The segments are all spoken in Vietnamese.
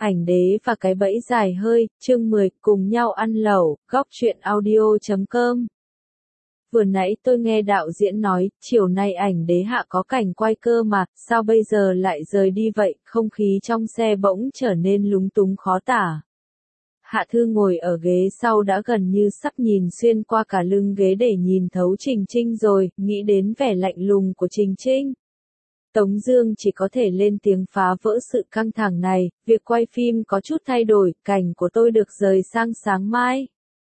Ảnh đế và cái bẫy dài hơi, chương 10, cùng nhau ăn lẩu, góc truyện audio.com. Vừa nãy tôi nghe đạo diễn nói, chiều nay ảnh đế hạ có cảnh quay cơ mà, sao bây giờ lại rời đi vậy, không khí trong xe bỗng trở nên lúng túng khó tả. Hạ Thư ngồi ở ghế sau đã gần như sắp nhìn xuyên qua cả lưng ghế để nhìn thấu Trình Trinh rồi, nghĩ đến vẻ lạnh lùng của Trình Trinh. Tống Dương chỉ có thể lên tiếng phá vỡ sự căng thẳng này, việc quay phim có chút thay đổi, cảnh của tôi được rời sang sáng mai.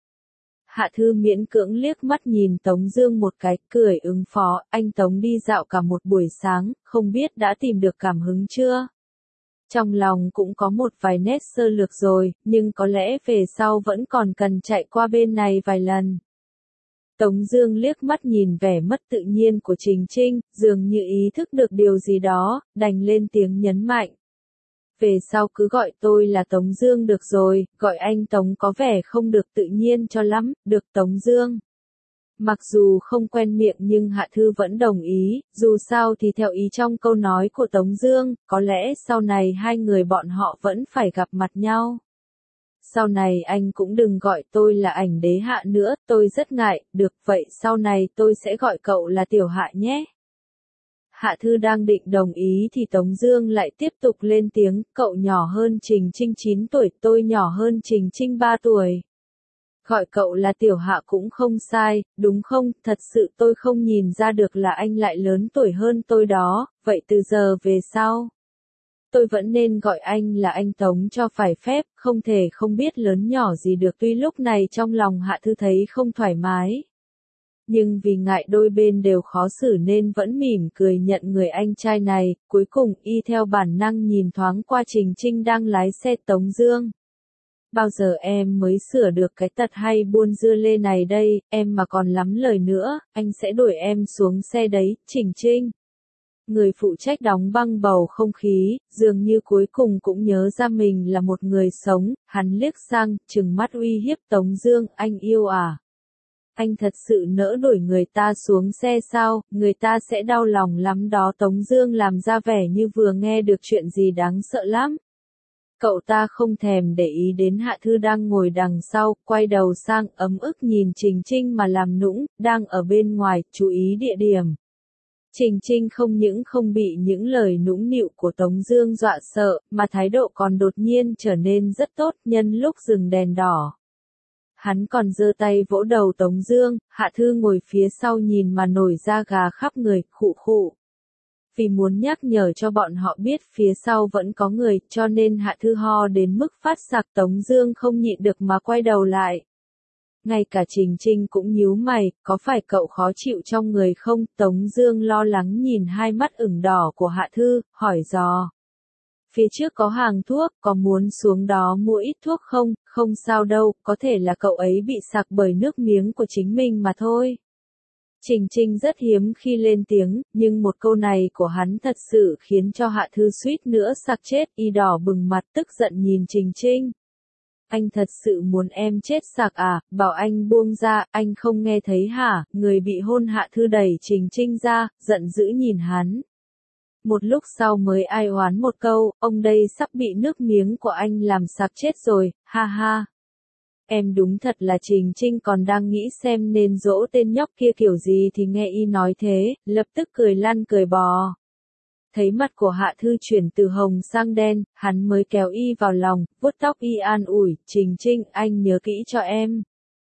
Hạ Thư miễn cưỡng liếc mắt nhìn Tống Dương một cái, cười ứng phó, anh Tống đi dạo cả một buổi sáng, không biết đã tìm được cảm hứng chưa? Trong lòng cũng có một vài nét sơ lược rồi, nhưng có lẽ về sau vẫn còn cần chạy qua bên này vài lần. Tống Dương liếc mắt nhìn vẻ mất tự nhiên của Trình Trinh, dường như ý thức được điều gì đó, đành lên tiếng nhấn mạnh. Về sau cứ gọi tôi là Tống Dương được rồi, gọi anh Tống có vẻ không được tự nhiên cho lắm, được Tống Dương. Mặc dù không quen miệng nhưng Hạ Thư vẫn đồng ý, dù sao thì theo ý trong câu nói của Tống Dương, có lẽ sau này hai người bọn họ vẫn phải gặp mặt nhau. Sau này anh cũng đừng gọi tôi là ảnh đế Hạ nữa, tôi rất ngại, được vậy sau này tôi sẽ gọi cậu là Tiểu Hạ nhé. Hạ Thư đang định đồng ý thì Tống Dương lại tiếp tục lên tiếng, cậu nhỏ hơn Trình Trinh 9 tuổi, tôi nhỏ hơn Trình Trinh 3 tuổi. Gọi cậu là Tiểu Hạ cũng không sai, đúng không, thật sự tôi không nhìn ra được là anh lại lớn tuổi hơn tôi đó, vậy từ giờ về sau. Tôi vẫn nên gọi anh là anh Tống cho phải phép, không thể không biết lớn nhỏ gì được, tuy lúc này trong lòng Hạ Thư thấy không thoải mái. Nhưng vì ngại đôi bên đều khó xử nên vẫn mỉm cười nhận người anh trai này, cuối cùng y theo bản năng nhìn thoáng qua Trình Trinh đang lái xe. Tống Dương. Bao giờ em mới sửa được cái tật hay buôn dưa lê này đây, em mà còn lắm lời nữa, anh sẽ đuổi em xuống xe đấy, Trình Trinh. Người phụ trách đóng băng bầu không khí, dường như cuối cùng cũng nhớ ra mình là một người sống, hắn liếc sang, trừng mắt uy hiếp Tống Dương, anh yêu à? Anh thật sự nỡ đuổi người ta xuống xe sao, người ta sẽ đau lòng lắm đó. Tống Dương làm ra vẻ như vừa nghe được chuyện gì đáng sợ lắm. Cậu ta không thèm để ý đến Hạ Thư đang ngồi đằng sau, quay đầu sang ấm ức nhìn Trình Trinh mà làm nũng, đang ở bên ngoài, chú ý địa điểm. Trình Trinh không những không bị những lời nũng nịu của Tống Dương dọa sợ, mà thái độ còn đột nhiên trở nên rất tốt nhân lúc dừng đèn đỏ. Hắn còn giơ tay vỗ đầu Tống Dương, Hạ Thư ngồi phía sau nhìn mà nổi da gà khắp người, khụ khụ. Vì muốn nhắc nhở cho bọn họ biết phía sau vẫn có người, cho nên Hạ Thư ho đến mức phát sặc. Tống Dương không nhịn được mà quay đầu lại. Ngay cả Trình Trinh cũng nhíu mày, có phải cậu khó chịu trong người không? Tống Dương lo lắng nhìn hai mắt ửng đỏ của Hạ Thư, hỏi dò. Phía trước có hàng thuốc, có muốn xuống đó mua ít thuốc không? Không sao đâu, có thể là cậu ấy bị sặc bởi nước miếng của chính mình mà thôi. Trình Trinh rất hiếm khi lên tiếng, nhưng một câu này của hắn thật sự khiến cho Hạ Thư suýt nữa sặc chết, y đỏ bừng mặt tức giận nhìn Trình Trinh. Anh thật sự muốn em chết sặc à, bảo anh buông ra, anh không nghe thấy hả? Người bị hôn Hạ Thư đẩy Trình Trinh ra, giận dữ nhìn hắn. Một lúc sau mới ai oán một câu, ông đây sắp bị nước miếng của anh làm sặc chết rồi, ha ha. Em đúng thật là Trình Trinh còn đang nghĩ xem nên dỗ tên nhóc kia kiểu gì thì nghe y nói thế, lập tức cười lăn cười bò. Thấy mặt của Hạ Thư chuyển từ hồng sang đen, hắn mới kéo y vào lòng, vuốt tóc y an ủi, Trình Trinh anh nhớ kỹ cho em.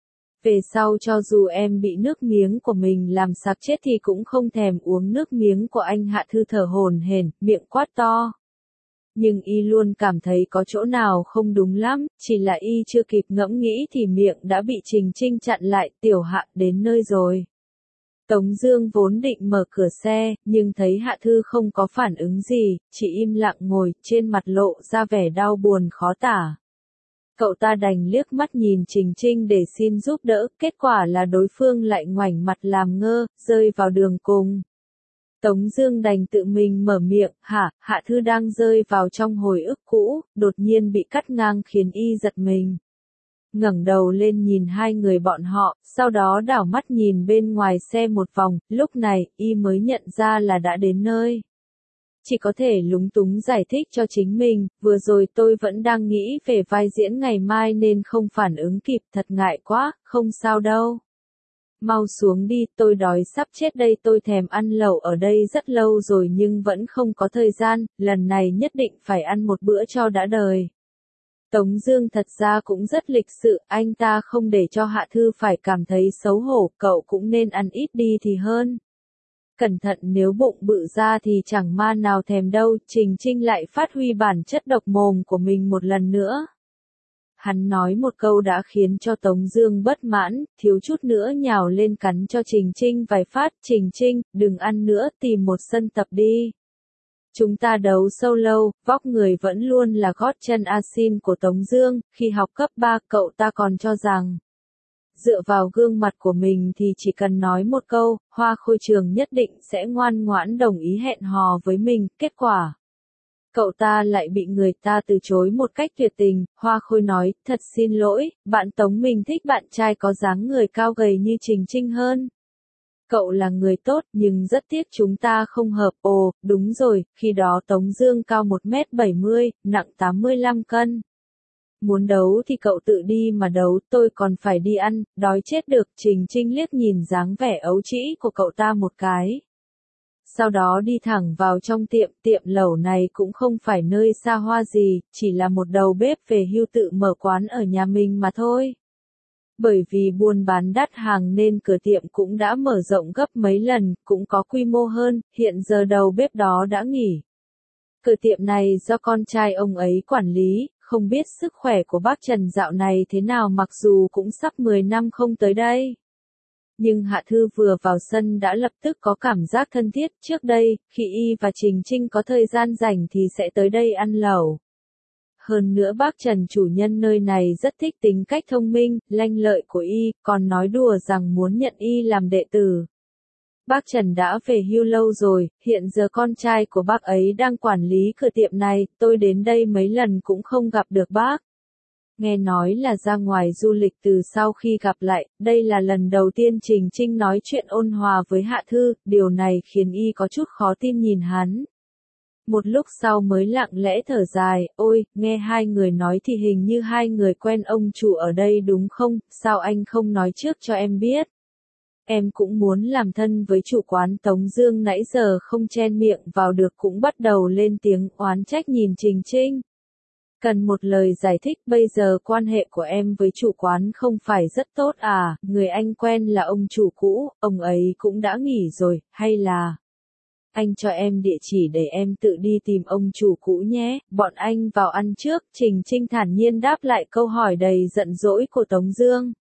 Về sau cho dù em bị nước miếng của mình làm sặc chết thì cũng không thèm uống nước miếng của anh. Hạ Thư thở hổn hển, miệng quát to. Nhưng y luôn cảm thấy có chỗ nào không đúng lắm, chỉ là y chưa kịp ngẫm nghĩ thì miệng đã bị Trình Trinh chặn lại. Tiểu Hạ đến nơi rồi. Tống Dương vốn định mở cửa xe, nhưng thấy Hạ Thư không có phản ứng gì, chỉ im lặng ngồi, trên mặt lộ ra vẻ đau buồn khó tả. Cậu ta đành liếc mắt nhìn Trình Trinh để xin giúp đỡ, kết quả là đối phương lại ngoảnh mặt làm ngơ, rơi vào đường cùng. Tống Dương đành tự mình mở miệng, Hạ Thư đang rơi vào trong hồi ức cũ, đột nhiên bị cắt ngang khiến y giật mình. Ngẩng đầu lên nhìn hai người bọn họ, sau đó đảo mắt nhìn bên ngoài xe một vòng, lúc này, y mới nhận ra là đã đến nơi. Chỉ có thể lúng túng giải thích cho chính mình, vừa rồi tôi vẫn đang nghĩ về vai diễn ngày mai nên không phản ứng kịp, thật ngại quá, không sao đâu. Mau xuống đi, tôi đói sắp chết đây, tôi thèm ăn lẩu ở đây rất lâu rồi nhưng vẫn không có thời gian, lần này nhất định phải ăn một bữa cho đã đời. Tống Dương thật ra cũng rất lịch sự, anh ta không để cho Hạ Thư phải cảm thấy xấu hổ, cậu cũng nên ăn ít đi thì hơn. Cẩn thận nếu bụng bự ra thì chẳng ma nào thèm đâu, Trình Trinh lại phát huy bản chất độc mồm của mình một lần nữa. Hắn nói một câu đã khiến cho Tống Dương bất mãn, thiếu chút nữa nhào lên cắn cho Trình Trinh vài phát. Trình Trinh, đừng ăn nữa, tìm một sân tập đi. Chúng ta đấu solo, vóc người vẫn luôn là gót chân asin của Tống Dương. Khi học cấp 3, cậu ta còn cho rằng dựa vào gương mặt của mình thì chỉ cần nói một câu, Hoa Khôi Trường nhất định sẽ ngoan ngoãn đồng ý hẹn hò với mình. Kết quả, cậu ta lại bị người ta từ chối một cách tuyệt tình. Hoa Khôi nói, thật xin lỗi, bạn Tống, mình thích bạn trai có dáng người cao gầy như Trình Trinh hơn. Cậu là người tốt nhưng rất tiếc chúng ta không hợp. Ồ, đúng rồi, khi đó Tống Dương cao 1m70, nặng 85 cân. Muốn đấu thì cậu tự đi mà đấu, tôi còn phải đi ăn, đói chết được. Trình Trinh liếc nhìn dáng vẻ ấu trĩ của cậu ta một cái. Sau đó đi thẳng vào trong tiệm lẩu này cũng không phải nơi xa hoa gì, chỉ là một đầu bếp về hưu tự mở quán ở nhà mình mà thôi. Bởi vì buôn bán đắt hàng nên cửa tiệm cũng đã mở rộng gấp mấy lần, cũng có quy mô hơn, hiện giờ đầu bếp đó đã nghỉ. Cửa tiệm này do con trai ông ấy quản lý, không biết sức khỏe của bác Trần dạo này thế nào, mặc dù cũng sắp 10 năm không tới đây. Nhưng Hạ Thư vừa vào sân đã lập tức có cảm giác thân thiết. Trước đây, khi y và Trình Trinh có thời gian rảnh thì sẽ tới đây ăn lẩu. Hơn nữa bác Trần chủ nhân nơi này rất thích tính cách thông minh, lanh lợi của y, còn nói đùa rằng muốn nhận y làm đệ tử. Bác Trần đã về hưu lâu rồi, hiện giờ con trai của bác ấy đang quản lý cửa tiệm này, tôi đến đây mấy lần cũng không gặp được bác. Nghe nói là ra ngoài du lịch từ sau khi gặp lại, đây là lần đầu tiên Trình Trinh nói chuyện ôn hòa với Hạ Thư, điều này khiến y có chút khó tin nhìn hắn. Một lúc sau mới lặng lẽ thở dài, ôi, nghe hai người nói thì hình như hai người quen ông chủ ở đây đúng không, sao anh không nói trước cho em biết. Em cũng muốn làm thân với chủ quán. Tống Dương nãy giờ không chen miệng vào được cũng bắt đầu lên tiếng oán trách nhìn Trình Trinh. Cần một lời giải thích, bây giờ quan hệ của em với chủ quán không phải rất tốt à, người anh quen là ông chủ cũ, ông ấy cũng đã nghỉ rồi, hay là anh cho em địa chỉ để em tự đi tìm ông chủ cũ nhé, bọn anh vào ăn trước. Trình Trinh thản nhiên đáp lại câu hỏi đầy giận dỗi của Tống Dương.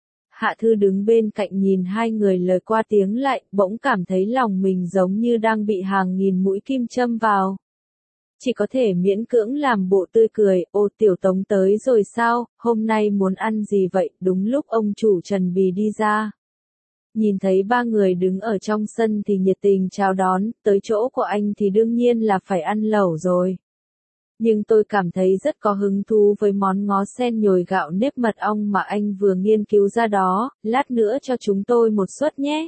Hạ Thư đứng bên cạnh nhìn hai người lời qua tiếng lại, bỗng cảm thấy lòng mình giống như đang bị hàng nghìn mũi kim châm vào. Chỉ có thể miễn cưỡng làm bộ tươi cười, ô tiểu Tống tới rồi sao, hôm nay muốn ăn gì vậy? Đúng lúc ông chủ Trần Bì đi ra. Nhìn thấy ba người đứng ở trong sân thì nhiệt tình chào đón, tới chỗ của anh thì đương nhiên là phải ăn lẩu rồi. Nhưng tôi cảm thấy rất có hứng thú với món ngó sen nhồi gạo nếp mật ong mà anh vừa nghiên cứu ra đó, lát nữa cho chúng tôi một suất nhé.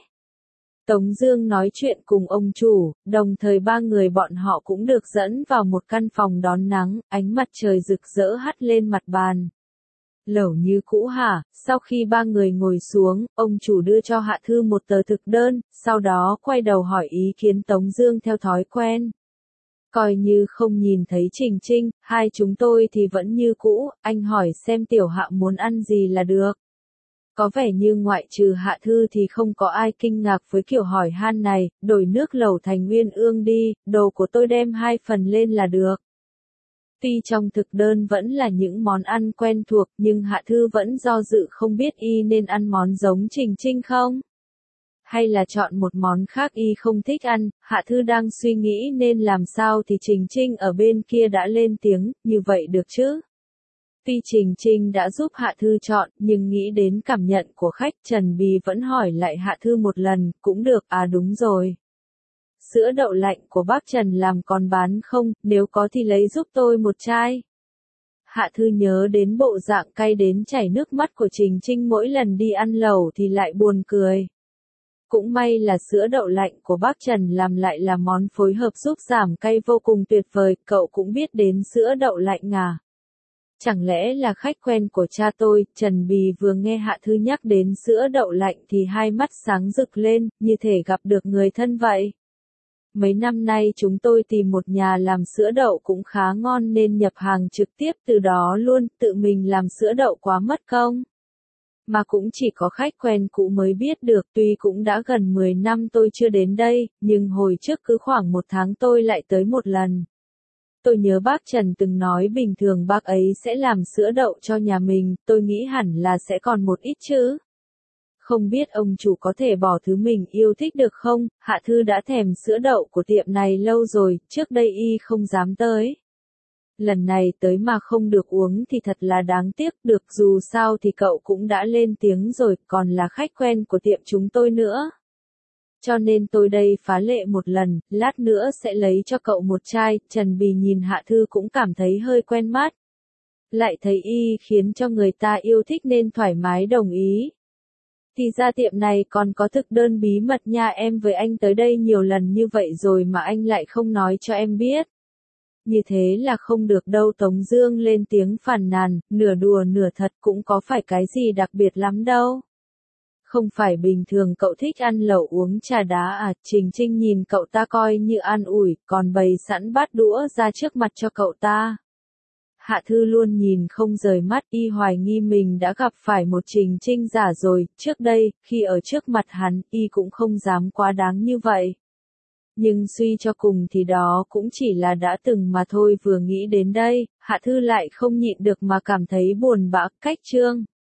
Tống Dương nói chuyện cùng ông chủ, đồng thời ba người bọn họ cũng được dẫn vào một căn phòng đón nắng, ánh mặt trời rực rỡ hắt lên mặt bàn. Lẩu như cũ hả? Sau khi ba người ngồi xuống, ông chủ đưa cho Hạ Thư một tờ thực đơn, sau đó quay đầu hỏi ý kiến Tống Dương theo thói quen. Coi như không nhìn thấy Trình Trinh, hai chúng tôi thì vẫn như cũ, anh hỏi xem tiểu Hạ muốn ăn gì là được. Có vẻ như ngoại trừ Hạ Thư thì không có ai kinh ngạc với kiểu hỏi han này, đổi nước lẩu thành nguyên ương đi, đồ của tôi đem 2 phần lên là được. Tuy trong thực đơn vẫn là những món ăn quen thuộc, nhưng Hạ Thư vẫn do dự không biết y nên ăn món giống Trình Trinh không? Hay là chọn một món khác y không thích ăn. Hạ Thư đang suy nghĩ nên làm sao thì Trình Trinh ở bên kia đã lên tiếng, như vậy được chứ? Tuy Trình Trinh đã giúp Hạ Thư chọn, nhưng nghĩ đến cảm nhận của khách, Trần Bì vẫn hỏi lại Hạ Thư một lần, cũng được, à đúng rồi. Sữa đậu lạnh của bác Trần làm còn bán không, nếu có thì lấy giúp tôi một chai. Hạ Thư nhớ đến bộ dạng cay đến chảy nước mắt của Trình Trinh mỗi lần đi ăn lẩu thì lại buồn cười. Cũng may là sữa đậu lạnh của bác Trần làm lại là món phối hợp giúp giảm cay vô cùng tuyệt vời, cậu cũng biết đến sữa đậu lạnh à? Chẳng lẽ là khách quen của cha tôi? Trần Bì vừa nghe Hạ Thư nhắc đến sữa đậu lạnh thì hai mắt sáng rực lên, như thể gặp được người thân vậy. Mấy năm nay chúng tôi tìm một nhà làm sữa đậu cũng khá ngon nên nhập hàng trực tiếp từ đó luôn, tự mình làm sữa đậu quá mất công. Mà cũng chỉ có khách quen cũ mới biết được, tuy cũng đã gần 10 năm tôi chưa đến đây, nhưng hồi trước cứ khoảng 1 tháng tôi lại tới một lần. Tôi nhớ bác Trần từng nói bình thường bác ấy sẽ làm sữa đậu cho nhà mình, tôi nghĩ hẳn là sẽ còn một ít chứ. Không biết ông chủ có thể bỏ thứ mình yêu thích được không? Hạ Thư đã thèm sữa đậu của tiệm này lâu rồi, trước đây y không dám tới. Lần này tới mà không được uống thì thật là đáng tiếc, được dù sao thì cậu cũng đã lên tiếng rồi, còn là khách quen của tiệm chúng tôi nữa. Cho nên tôi đây phá lệ một lần, lát nữa sẽ lấy cho cậu một chai. Trần Bì nhìn Hạ Thư cũng cảm thấy hơi quen mắt. Lại thấy y khiến cho người ta yêu thích nên thoải mái đồng ý. Thì ra tiệm này còn có thực đơn bí mật nha, em với anh tới đây nhiều lần như vậy rồi mà anh lại không nói cho em biết. Như thế là không được đâu. Tống Dương lên tiếng phàn nàn, nửa đùa nửa thật, cũng có phải cái gì đặc biệt lắm đâu. Không phải bình thường cậu thích ăn lẩu uống trà đá à? Trình Trinh nhìn cậu ta coi như an ủi, còn bày sẵn bát đũa ra trước mặt cho cậu ta. Hạ Thư luôn nhìn không rời mắt, y hoài nghi mình đã gặp phải một Trình Trinh giả rồi. Trước đây, khi ở trước mặt hắn, y cũng không dám quá đáng như vậy. Nhưng suy cho cùng thì đó cũng chỉ là đã từng mà thôi. Vừa nghĩ đến đây, Hạ Thư lại không nhịn được mà cảm thấy buồn bã. Cách chương